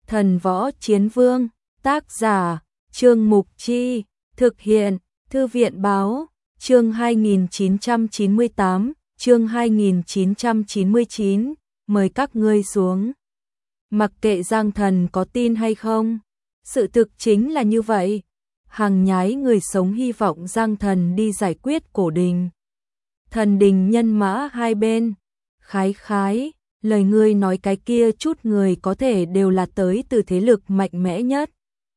Thần Võ Chiến Vương, tác giả, Trương Mục Chi, thực hiện, Thư viện Báo, chương 2998, chương 2999, mời các ngươi xuống. Mặc kệ Giang Thần có tin hay không, sự thực chính là như vậy. Hàng nhái người sống hy vọng Giang Thần đi giải quyết Cổ Đình. Thần đình nhân mã hai bên, khái, lời ngươi nói cái kia chút người có thể đều là tới từ thế lực mạnh mẽ nhất.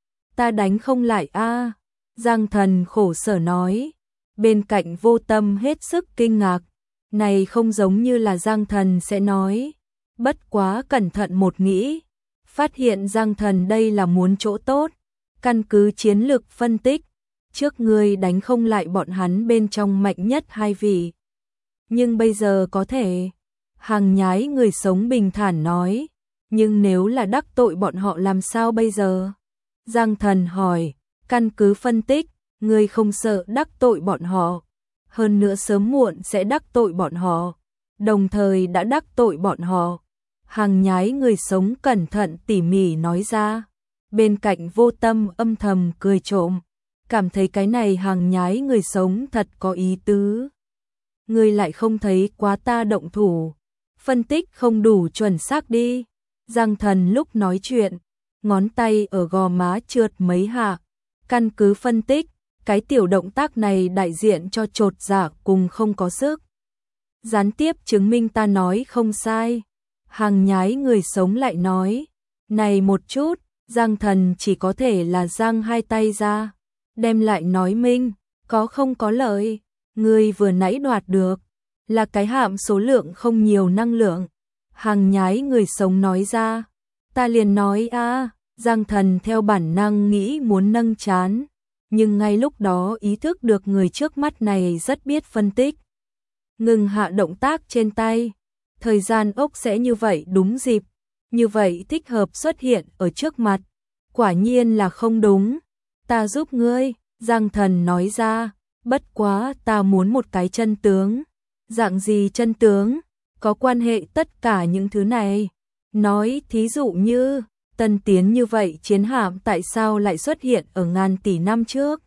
Ta đánh không lại a. Giang Thần khổ sở nói. Bên cạnh Vô Tâm hết sức kinh ngạc, này không giống như là Giang Thần sẽ nói. Bất quá cẩn thận một nghĩ, phát hiện Giang Thần đây là muốn chỗ tốt, căn cứ chiến lược phân tích, trước ngươi đánh không lại bọn hắn bên trong mạnh nhất hai vị. Nhưng bây giờ có thể, hàng nhái người sống bình thản nói, nhưng nếu là đắc tội bọn họ làm sao bây giờ? Giang Thần hỏi, căn cứ phân tích, ngươi không sợ đắc tội bọn họ, hơn nữa sớm muộn sẽ đắc tội bọn họ, đồng thời đã đắc tội bọn họ. Hàng nhái người sống cẩn thận tỉ mỉ nói ra, bên cạnh Vô Tâm âm thầm cười trộm, cảm thấy cái này hàng nhái người sống thật có ý tứ. Ngươi lại không thấy quá ta động thủ, phân tích không đủ chuẩn xác đi. Giang Thần lúc nói chuyện, ngón tay ở gò má trượt mấy hạ, căn cứ phân tích, cái tiểu động tác này đại diện cho chột dạ cùng không có sức. Gián tiếp chứng minh ta nói không sai. Hàng nhái người sống lại nói, này một chút, Giang Thần chỉ có thể là giang hai tay ra, đem lại nói minh, có không có lợi, ngươi vừa nãy đoạt được, là cái hạm số lượng không nhiều năng lượng. Hàng nhái người sống nói ra, ta liền nói a. Giang Thần theo bản năng nghĩ muốn nâng trán, nhưng ngay lúc đó ý thức được người trước mắt này rất biết phân tích. Ngừng hạ động tác trên tay. Thời gian ốc sẽ như vậy đúng dịp, như vậy thích hợp xuất hiện ở trước mặt. Quả nhiên là không đúng. Ta giúp ngươi, Giang Thần nói ra, bất quá ta muốn một cái chân tướng. Dạng gì chân tướng? Có quan hệ tất cả những thứ này. Nói thí dụ như, tân tiến như vậy chiến hạm tại sao lại xuất hiện ở ngàn tỷ năm trước?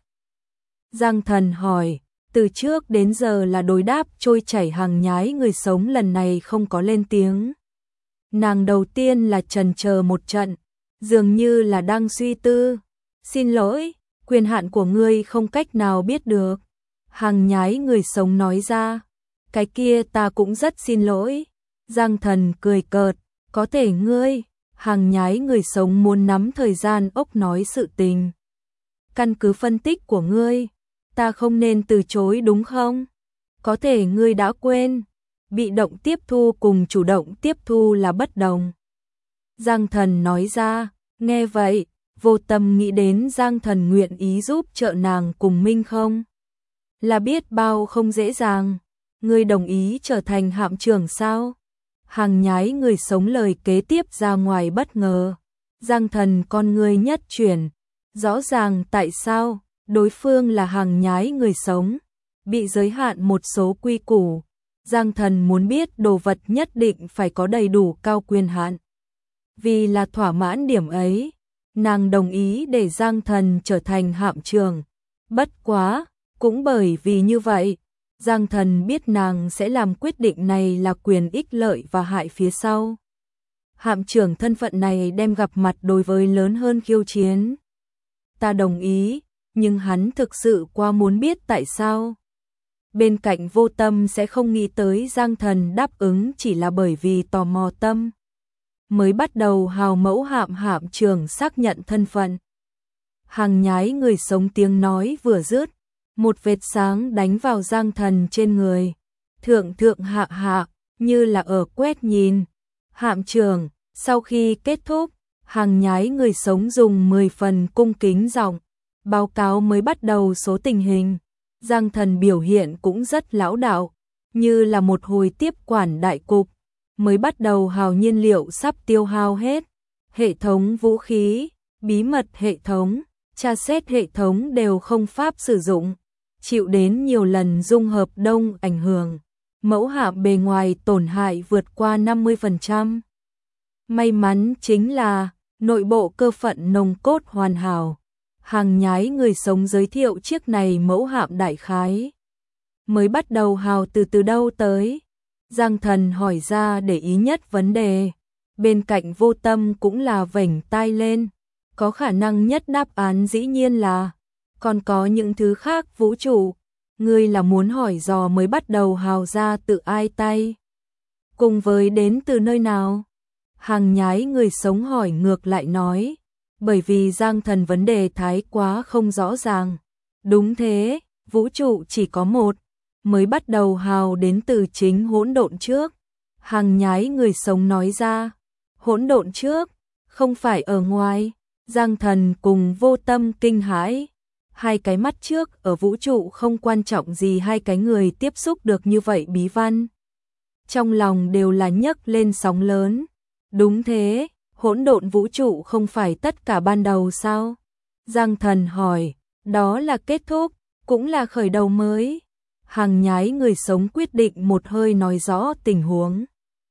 Giang Thần hỏi. Từ trước đến giờ là đối đáp trôi chảy. Hàng nhái người sống lần này không có lên tiếng. Nàng đầu tiên là chần chờ một trận, dường như là đang suy tư. Xin lỗi, quyền hạn của ngươi không cách nào biết được. Hàng nhái người sống nói ra, cái kia ta cũng rất xin lỗi. Giang Thần cười cợt, có thể ngươi, hàng nhái người sống muốn nắm thời gian ốc nói sự tình. Căn cứ phân tích của ngươi, ta không nên từ chối đúng không? Có thể ngươi đã quên, bị động tiếp thu cùng chủ động tiếp thu là bất đồng. Giang Thần nói ra, nghe vậy, Vô Tâm nghĩ đến Giang Thần nguyện ý giúp trợ nàng cùng Minh không? Là biết bao không dễ dàng, ngươi đồng ý trở thành hạm trưởng sao? Hàng nhái người sống lời kế tiếp ra ngoài bất ngờ. Giang Thần con ngươi nhất chuyển, rõ ràng tại sao? Đối phương là hàng nhái người sống, bị giới hạn một số quy củ. Giang Thần muốn biết đồ vật nhất định phải có đầy đủ cao quyền hạn. Vì là thỏa mãn điểm ấy, nàng đồng ý để Giang Thần trở thành hạm trưởng. Bất quá, cũng bởi vì như vậy, Giang Thần biết nàng sẽ làm quyết định này là quyền ích lợi và hại phía sau. Hạm trưởng thân phận này đem gặp mặt đối với lớn hơn khiêu chiến. Ta đồng ý. Nhưng hắn thực sự quá muốn biết tại sao. Bên cạnh Vô Tâm sẽ không nghĩ tới Giang Thần đáp ứng chỉ là bởi vì tò mò tâm. Mới bắt đầu hào mẫu hạm trưởng xác nhận thân phận. Hàng nhái người sống tiếng nói vừa dứt, một vệt sáng đánh vào Giang Thần trên người. Thượng hạ, như là ở quét nhìn. Hạm trưởng, sau khi kết thúc, hàng nhái người sống dùng 10 phần cung kính giọng báo cáo mới bắt đầu số tình hình. Giang Thần biểu hiện cũng rất lão đạo, như là một hồi tiếp quản đại cục. Mới bắt đầu hào nhiên liệu sắp tiêu hao hết. Hệ thống vũ khí, bí mật hệ thống, tra xét hệ thống đều không pháp sử dụng. Chịu đến nhiều lần dung hợp đông ảnh hưởng. Mẫu hạm bề ngoài tổn hại vượt qua 50%. May mắn chính là nội bộ cơ phận nồng cốt hoàn hảo. Hàng nhái người sống giới thiệu chiếc này mẫu hạm đại khái. Mới bắt đầu hào từ đâu tới? Giang Thần hỏi ra để ý nhất vấn đề. Bên cạnh Vô Tâm cũng là vểnh tai lên. Có khả năng nhất đáp án dĩ nhiên là còn có những thứ khác vũ trụ. Ngươi là muốn hỏi dò mới bắt đầu hào ra tự ai tay? Cùng với đến từ nơi nào? Hàng nhái người sống hỏi ngược lại nói. Bởi vì Giang Thần vấn đề thái quá không rõ ràng. Đúng thế, vũ trụ chỉ có một. Mới bắt đầu hào đến từ chính hỗn độn trước. Hàng nhái người sống nói ra. Hỗn độn trước, không phải ở ngoài. Giang Thần cùng Vô Tâm kinh hãi. Hai cái mắt trước ở vũ trụ không quan trọng gì hai cái người tiếp xúc được như vậy bí văn. Trong lòng đều là nhấc lên sóng lớn. Đúng thế, hỗn độn vũ trụ không phải tất cả ban đầu sao? Giang Thần hỏi, đó là kết thúc, cũng là khởi đầu mới. Hàng nhái người sống quyết định một hơi nói rõ tình huống.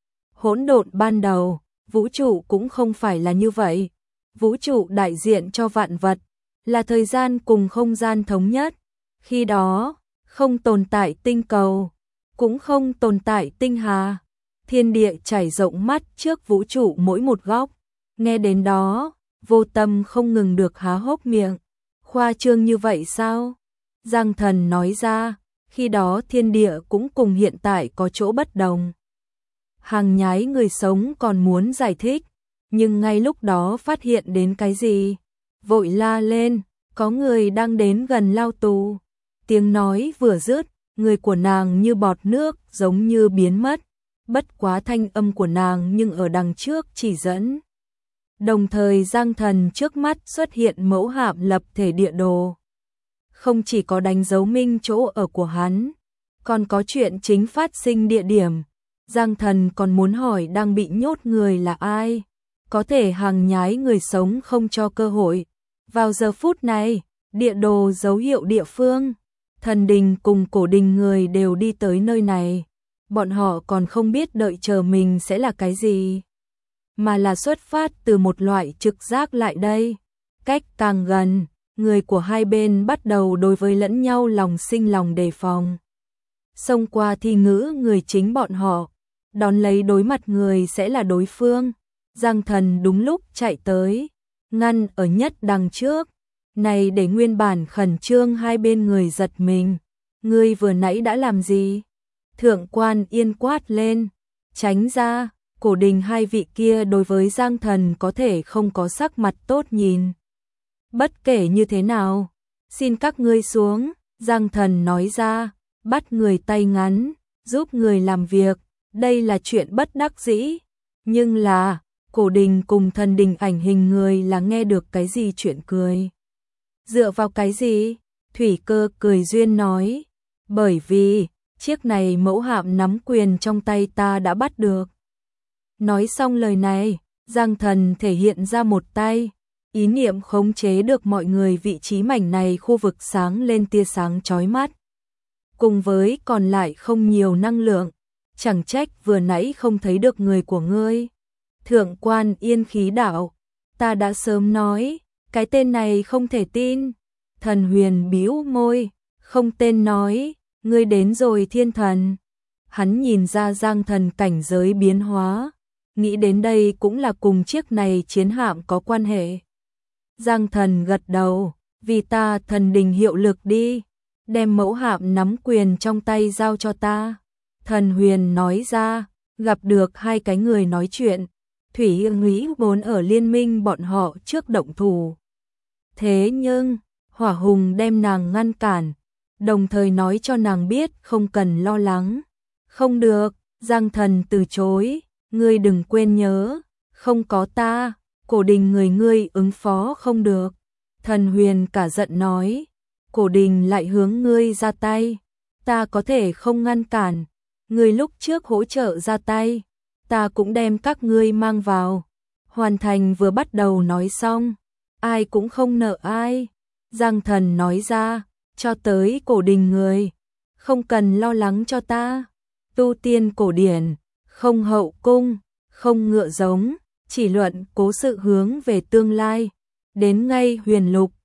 Hỗn độn ban đầu, vũ trụ cũng không phải là như vậy. Vũ trụ đại diện cho vạn vật, là thời gian cùng không gian thống nhất. Khi đó, không tồn tại tinh cầu, cũng không tồn tại tinh hà. Thiên địa trải rộng mắt trước vũ trụ mỗi một góc. Nghe đến đó, Vô Tâm không ngừng được há hốc miệng. Khoa trương như vậy sao? Giang Thần nói ra, khi đó thiên địa cũng cùng hiện tại có chỗ bất đồng. Hàng nhái người sống còn muốn giải thích, nhưng ngay lúc đó phát hiện đến cái gì? Vội la lên, có người đang đến gần lao tù. Tiếng nói vừa dứt, người của nàng như bọt nước giống như biến mất. Bất quá thanh âm của nàng nhưng ở đằng trước chỉ dẫn. Đồng thời Giang Thần trước mắt xuất hiện mẫu hạm lập thể địa đồ. Không chỉ có đánh dấu minh chỗ ở của hắn, còn có chuyện chính phát sinh địa điểm. Giang Thần còn muốn hỏi đang bị nhốt người là ai. Có thể hàng nhái người sống không cho cơ hội. Vào giờ phút này, địa đồ dấu hiệu địa phương. Thần đình cùng cổ đình người đều đi tới nơi này. Bọn họ còn không biết đợi chờ mình sẽ là cái gì, mà là xuất phát từ một loại trực giác lại đây. Cách càng gần, người của hai bên bắt đầu đối với lẫn nhau lòng sinh lòng đề phòng. Xông qua thi ngữ người chính bọn họ, đón lấy đối mặt người sẽ là đối phương. Giang Thần đúng lúc chạy tới, ngăn ở nhất đằng trước. Này để nguyên bản khẩn trương hai bên người giật mình. Ngươi vừa nãy đã làm gì? Thượng quan Yên quát lên, tránh ra. Cổ đình hai vị kia đối với Giang Thần có thể không có sắc mặt tốt nhìn. Bất kể như thế nào, xin các ngươi xuống. Giang Thần nói ra, bắt người tay ngắn, giúp người làm việc. Đây là chuyện bất đắc dĩ. Nhưng là, cổ đình cùng thần đình ảnh hình người là nghe được cái gì chuyện cười. Dựa vào cái gì? Thủy Cơ cười duyên nói. Bởi vì, chiếc này mẫu hạm nắm quyền trong tay ta đã bắt được. Nói xong lời này, Giang Thần thể hiện ra một tay. Ý niệm khống chế được mọi người vị trí mảnh này khu vực sáng lên tia sáng chói mắt. Cùng với còn lại không nhiều năng lượng. Chẳng trách vừa nãy không thấy được người của ngươi. Thượng quan Yên khí đạo. Ta đã sớm nói, cái tên này không thể tin. Thần Huyền bĩu môi, không tên nói, ngươi đến rồi thiên thần. Hắn nhìn ra Giang Thần cảnh giới biến hóa. Nghĩ đến đây cũng là cùng chiếc này chiến hạm có quan hệ. Giang Thần gật đầu, vì ta thần đình hiệu lực đi. Đem mẫu hạm nắm quyền trong tay giao cho ta. Thần Huyền nói ra, gặp được hai cái người nói chuyện. Thủy Nghĩ vốn ở liên minh bọn họ trước động thủ. Thế nhưng, Hỏa Hùng đem nàng ngăn cản, đồng thời nói cho nàng biết không cần lo lắng. Không được, Giang Thần từ chối, ngươi đừng quên nhớ, không có ta, cổ đình người ngươi ứng phó không được. Thần Huyền cả giận nói, cổ đình lại hướng ngươi ra tay, ta có thể không ngăn cản, ngươi lúc trước hỗ trợ ra tay, ta cũng đem các ngươi mang vào. Hoàn Thành vừa bắt đầu nói xong, ai cũng không nợ ai. Giang Thần nói ra, cho tới cổ đình người, không cần lo lắng cho ta. Tu tiên cổ điển, không hậu cung, không ngựa giống, chỉ luận cố sự hướng về tương lai. Đến ngay huyền lục,